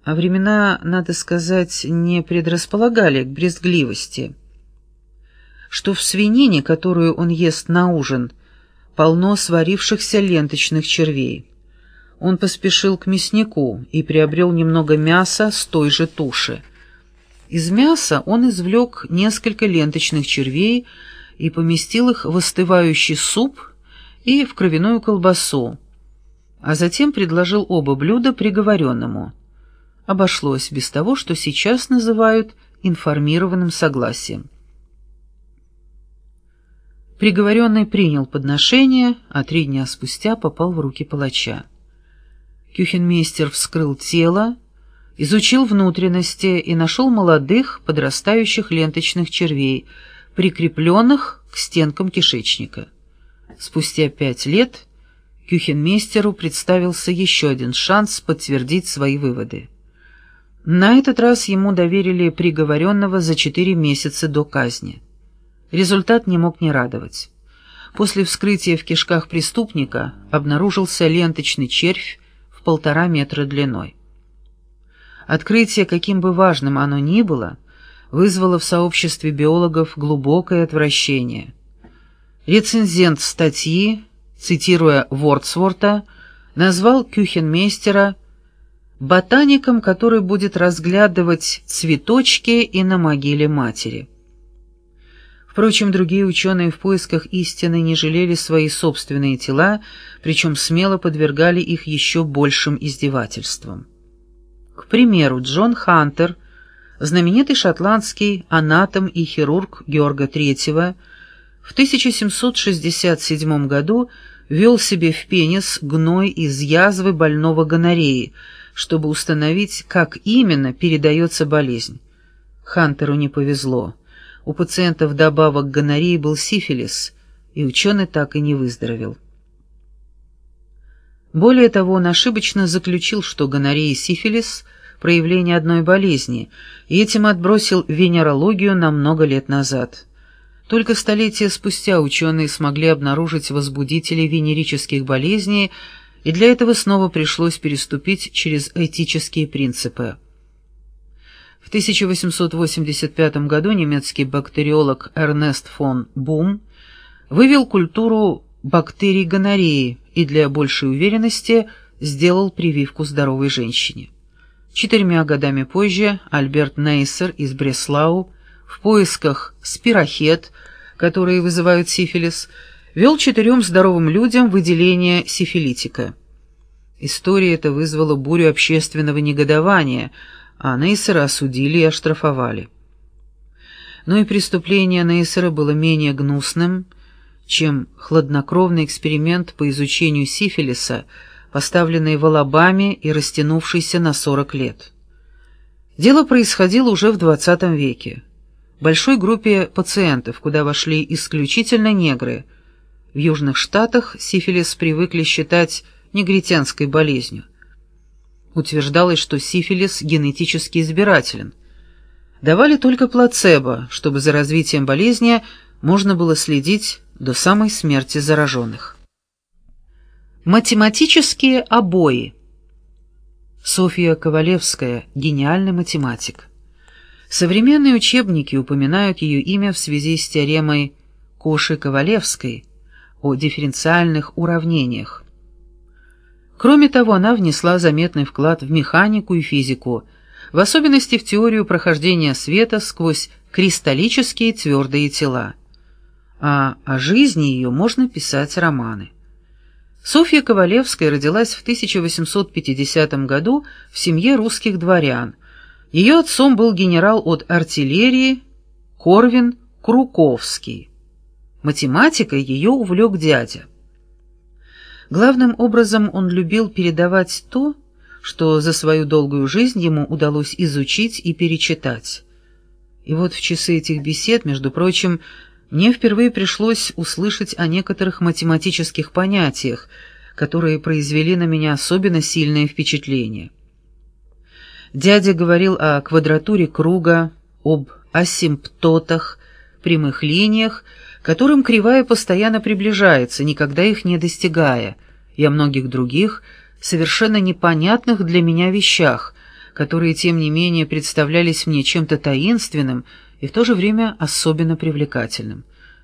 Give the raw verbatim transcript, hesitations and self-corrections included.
А времена, надо сказать, не предрасполагали к брезгливости. Что в свинине, которую он ест на ужин, полно сварившихся ленточных червей. Он поспешил к мяснику и приобрел немного мяса с той же туши. Из мяса он извлек несколько ленточных червей и поместил их в остывающий суп и в кровяную колбасу, а затем предложил оба блюда приговоренному. Обошлось без того, что сейчас называют информированным согласием. Приговоренный принял подношение, а три дня спустя попал в руки палача. Кюхенмейстер вскрыл тело, изучил внутренности и нашел молодых, подрастающих ленточных червей, прикрепленных к стенкам кишечника. Спустя пять лет Кюхенмейстеру представился еще один шанс подтвердить свои выводы. На этот раз ему доверили приговоренного за четыре месяца до казни. Результат не мог не радовать. После вскрытия в кишках преступника обнаружился ленточный червь в полтора метра длиной. Открытие, каким бы важным оно ни было, вызвало в сообществе биологов глубокое отвращение. Рецензент статьи, цитируя Вордсворта, назвал Кюхенмейстера ботаником, который будет разглядывать цветочки и на могиле матери. Впрочем, другие ученые в поисках истины не жалели свои собственные тела, причем смело подвергали их еще большим издевательствам. К примеру, Джон Хантер, знаменитый шотландский анатом и хирург Георга третьего, в тысяча семьсот шестьдесят седьмом году ввел себе в пенис гной из язвы больного гонореи, чтобы установить, как именно передается болезнь. Хантеру не повезло. У пациента вдобавок к гонореи был сифилис, и ученый так и не выздоровел. Более того, он ошибочно заключил, что гонорея и сифилис – проявление одной болезни, и этим отбросил венерологию на много лет назад. Только столетия спустя ученые смогли обнаружить возбудителей венерических болезней, и для этого снова пришлось переступить через этические принципы. В тысяча восемьсот восемьдесят пятом году немецкий бактериолог Эрнест фон Бум вывел культуру бактерий гонореи и для большей уверенности сделал прививку здоровой женщине. Четырьмя годами позже Альберт Нейсер из Бреслау в поисках спирохет, которые вызывают сифилис, вел четырем здоровым людям выделение сифилитика. История эта вызвала бурю общественного негодования, а Нейсера осудили и оштрафовали. Но и преступление Нейсера было менее гнусным, чем хладнокровный эксперимент по изучению сифилиса, поставленный в Алабаме и растянувшийся на сорок лет. Дело происходило уже в двадцатом веке. В большой группе пациентов, куда вошли исключительно негры, в Южных Штатах сифилис привыкли считать негритянской болезнью. Утверждалось, что сифилис генетически избирателен. Давали только плацебо, чтобы за развитием болезни можно было следить до самой смерти зараженных. Математические обои. Софья Ковалевская – гениальный математик. Современные учебники упоминают ее имя в связи с теоремой Коши-Ковалевской о дифференциальных уравнениях. Кроме того, она внесла заметный вклад в механику и физику, в особенности в теорию прохождения света сквозь кристаллические твердые тела. А о жизни ее можно писать романы. Софья Ковалевская родилась в тысяча восемьсот пятидесятом году в семье русских дворян. Ее отцом был генерал от артиллерии Корвин Круковский. Математикой ее увлек дядя. Главным образом он любил передавать то, что за свою долгую жизнь ему удалось изучить и перечитать. И вот в часы этих бесед, между прочим, мне впервые пришлось услышать о некоторых математических понятиях, которые произвели на меня особенно сильное впечатление. Дядя говорил о квадратуре круга, об асимптотах, прямых линиях, которым кривая постоянно приближается, никогда их не достигая, и о многих других, совершенно непонятных для меня вещах, которые, тем не менее, представлялись мне чем-то таинственным и в то же время особенно привлекательным.